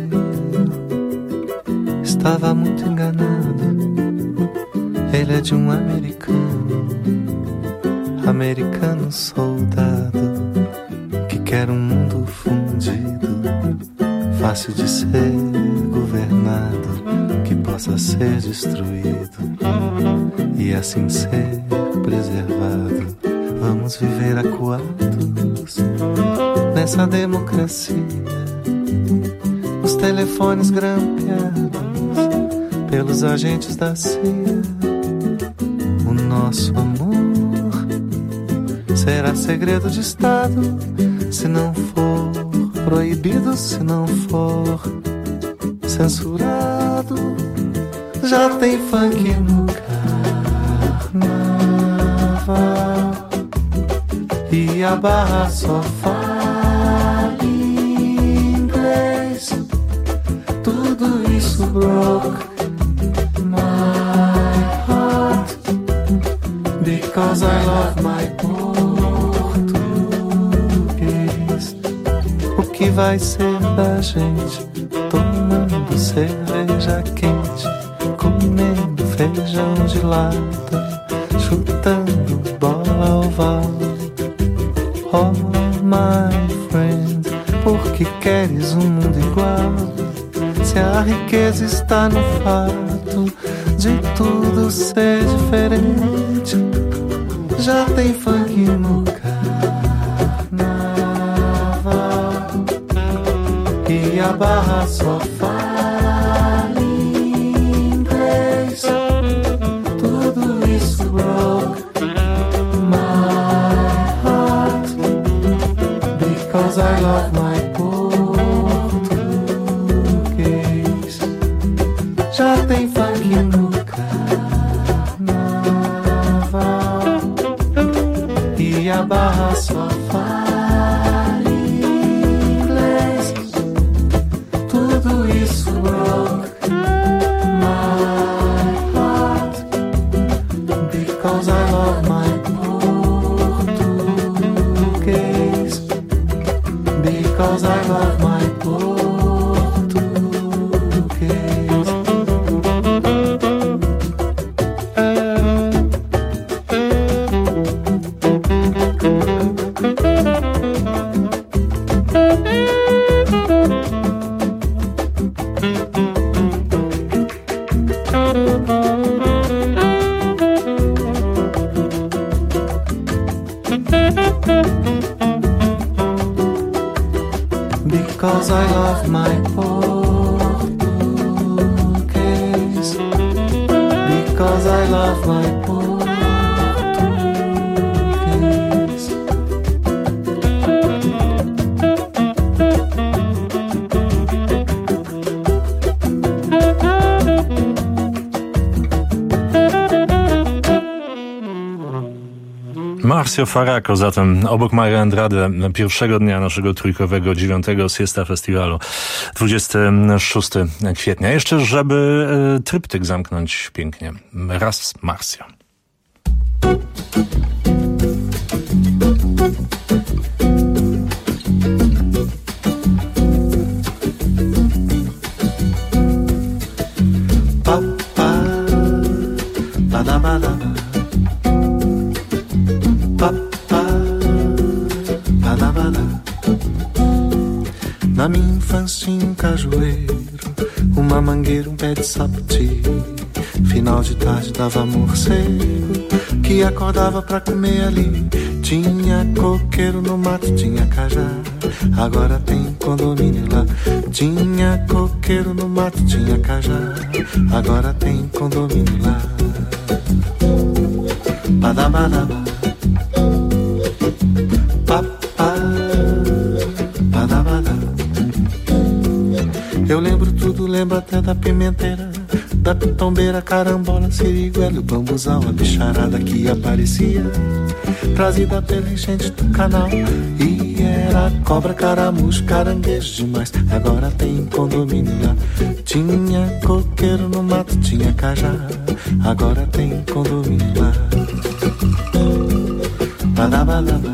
Speaker 5: estava muito enganado. Ele é de um americano, americano soldado, que quer um mundo fundido, fácil de ser governado, que possa ser destruído e assim ser preservado. Vamos viver acuados nessa democracia, os telefones grampeados pelos agentes da C I A. O nosso amor será segredo de Estado, se não for proibido, se não for censurado. Já tem funk no carnaval e a barra só fala inglês. Tudo isso broke my heart, because I love my português. O que vai ser da gente tomando cerveja quente, comendo feijão de lata, chutando bola oval? Oh my friend, por que queres um mundo igual? Se a riqueza está no fato de tudo ser diferente. Já tem funk no carnaval e a barra só fala inglês. Tudo isso broke my heart, because I love my português. Já tem funk no carnaval e a barra só fala inglês. Tudo isso broke my heart, because I love my português. Because I love my português. Because I love my português. Because I love my português.
Speaker 20: Marcio Faraco zatem obok Majry Andrade pierwszego dnia naszego trójkowego dziewiątego Siesta Festiwalu, dwudziestego szóstego kwietnia. Jeszcze, żeby e, tryptyk zamknąć pięknie. Raz Marcio.
Speaker 5: Pa, pa, ba, da, ba, da. Na minha infância em um cajueiro, uma mangueira, um pé de sapoti. Final de tarde dava morcego, que acordava pra comer ali. Tinha coqueiro no mato, tinha cajá, agora tem condomínio lá. Tinha coqueiro no mato, tinha cajá, agora tem condomínio lá. Badabadaba. Papá, badabada. Eu lembro tudo, lembro até da pimenteira, da pitombeira, carambola, siriguelo, bambuzal, a bicharada que aparecia, trazida pela enchente do canal. E era cobra, caramujo, caranguejo demais. Agora tem condomínio lá. Tinha coqueiro no mato, tinha cajá. Agora tem condomínio lá. Badabadaba.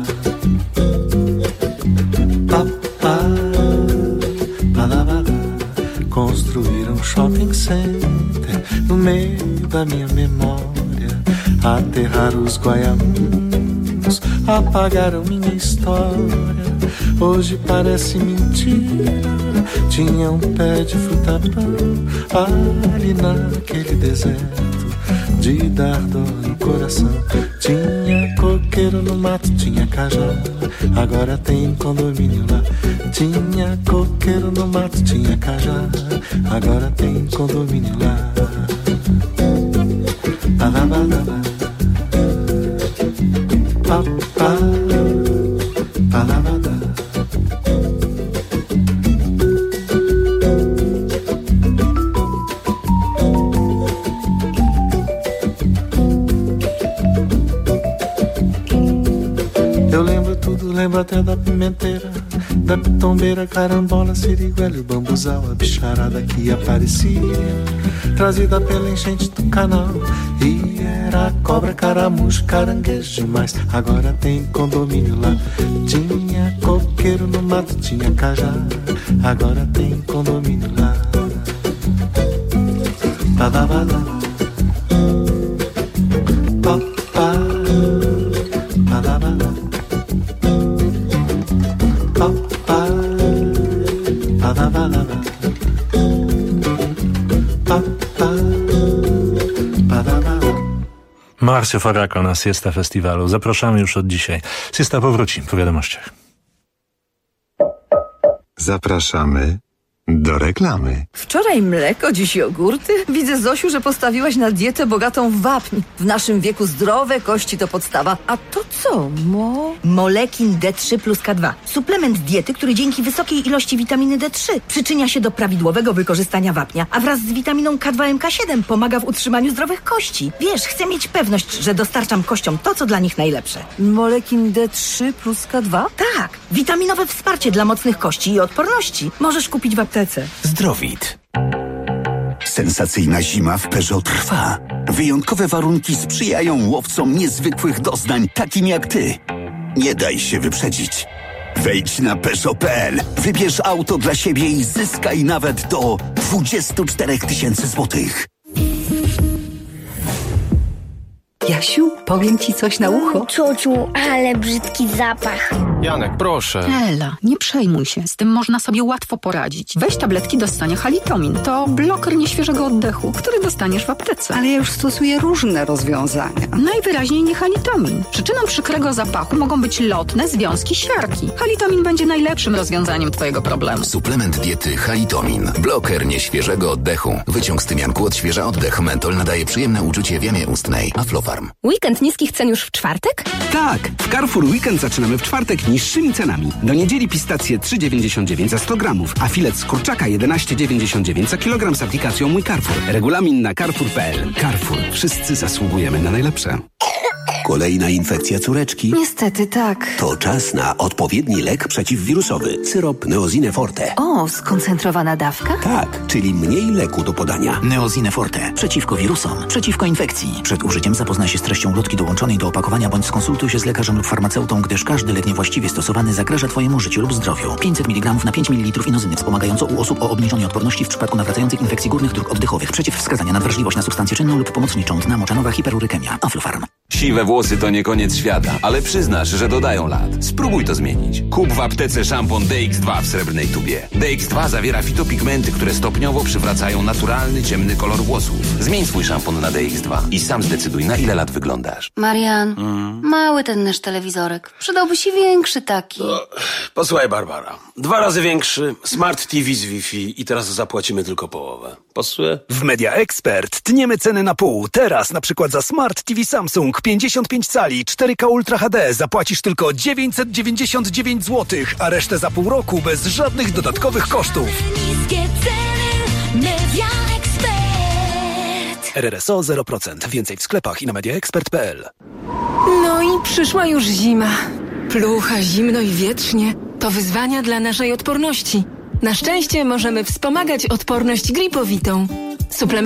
Speaker 5: Papá, badabada. Construíram um shopping center no meio da minha memória. Aterraram os guaiamuns, apagaram minha história. Hoje parece mentira. Tinha um pé de fruta-pão ali naquele deserto de dar dor no coração. Tinha coqueiro no mato, tinha cajá. Agora tem condomínio lá. Tinha coqueiro no mato, tinha cajá. Agora tem condomínio lá. Badabadaba. Papá, badabada. Eu lembro tudo, lembro até da pimenteira, da pitombeira, carambola, siriguelo, bambuzal, a bicharada que aparecia, trazida pela enchente do canal. E era cobra, caramujo, caranguejo demais. Agora tem condomínio lá. Tinha coqueiro no mato, tinha cajá. Agora tem condomínio lá. Badabada. Papá, badabada. Papá, badabada. Papá, badabada.
Speaker 20: Marcio Farako na Siesta Festiwalu. Zapraszamy już od dzisiaj. Siesta powróci po wiadomościach.
Speaker 15: Zapraszamy do reklamy.
Speaker 8: Wczoraj mleko, dziś jogurty. Widzę, Zosiu, że postawiłaś na dietę bogatą w wapń. W naszym wieku zdrowe kości to podstawa. A to co, mo?
Speaker 22: Molekin D trzy plus K dwa. Suplement diety, który dzięki wysokiej ilości witaminy D trzy przyczynia się do prawidłowego wykorzystania wapnia, a wraz z witaminą K dwa M K siedem pomaga w utrzymaniu zdrowych kości. Wiesz, chcę mieć pewność, że dostarczam kościom to, co dla nich najlepsze.
Speaker 8: Molekin D trzy plus K dwa?
Speaker 22: Tak, witaminowe wsparcie dla mocnych kości i odporności. Możesz kupić w aptece.
Speaker 23: Zdrowit. Sensacyjna zima w Peugeot trwa. Wyjątkowe warunki sprzyjają łowcom niezwykłych doznań, takim jak ty. Nie daj się wyprzedzić. Wejdź na Peugeot kropka p l, wybierz auto dla siebie i zyskaj nawet do dwadzieścia cztery tysiące złotych.
Speaker 24: Jasiu, powiem ci coś na ucho.
Speaker 11: Ciociu, ale brzydki zapach.
Speaker 25: Janek, proszę.
Speaker 24: Ela, nie przejmuj się, z tym można sobie łatwo poradzić. Weź tabletki do ssania Halitomin. To bloker nieświeżego oddechu, który dostaniesz w aptece.
Speaker 26: Ale ja już stosuję różne rozwiązania.
Speaker 24: Najwyraźniej nie Halitomin. Przyczyną przykrego zapachu mogą być lotne związki siarki. Halitomin będzie najlepszym rozwiązaniem twojego problemu.
Speaker 13: Suplement diety Halitomin. Bloker nieświeżego oddechu. Wyciąg z tymianku odświeża oddech. Mentol nadaje przyjemne uczucie w jamie ustnej. Aflofarm.
Speaker 27: Weekend niskich cen już w czwartek?
Speaker 28: Tak, w Carrefour Weekend zaczynamy w czwartek niższymi cenami. Do niedzieli pistacje trzy dziewięćdziesiąt dziewięć za sto gramów, a filet z kurczaka jedenaście dziewięćdziesiąt dziewięć za kilogram z aplikacją Mój Carrefour. Regulamin na carrefour kropka p l. Carrefour. Wszyscy zasługujemy na najlepsze.
Speaker 23: Kolejna infekcja córeczki?
Speaker 24: Niestety tak.
Speaker 23: To czas na odpowiedni lek przeciwwirusowy. Syrop Neosine Forte.
Speaker 24: O, skoncentrowana dawka?
Speaker 23: Tak, czyli mniej leku do podania.
Speaker 29: Neosine Forte. Przeciwko wirusom. Przeciwko infekcji. Przed użyciem zapoznaj się z treścią ulotki dołączonej do opakowania bądź skonsultuj się z lekarzem lub farmaceutą, gdyż każdy lek niewłaściwie stosowany zagraża twojemu życiu lub zdrowiu. pięćset miligramów na pięć mililitrów inozyny wspomagająco u osób o obniżonej odporności w przypadku nawracających infekcji górnych dróg oddechowych. Przeciwwskazania na wrażliwość na substancję czynną lub pomocniczą. Dna moczanowa, hiperurykemia. Aflofarm.
Speaker 30: Siwe włosy to nie koniec świata, ale przyznasz, że dodają lat. Spróbuj to zmienić. Kup w aptece szampon D X dwa w srebrnej tubie. D X dwa zawiera fitopigmenty, które stopniowo przywracają naturalny, ciemny kolor włosów. Zmień swój szampon na D X dwa i sam zdecyduj, na ile lat wyglądasz.
Speaker 16: Marian, mm. mały ten nasz telewizorek. Przydałby się większy taki.
Speaker 10: No, posłuchaj, Barbara. Dwa razy większy, smart T V z Wi-Fi i teraz zapłacimy tylko połowę. Pasuje?
Speaker 17: W Media Expert tniemy ceny na pół. Teraz na przykład za Smart T V Samsung pięćdziesiąt pięć cali, cztery K Ultra H D zapłacisz tylko dziewięćset dziewięćdziesiąt dziewięć złotych, a resztę za pół roku bez żadnych dodatkowych kosztów.
Speaker 1: Niskie ceny, Media Expert.
Speaker 17: R R S O zero procent. Więcej w sklepach i na media expert kropka p l.
Speaker 24: No i przyszła już zima. Plucha, zimno i wietrznie. To wyzwania dla naszej odporności. Na szczęście możemy wspomagać odporność gripowitą. Suplement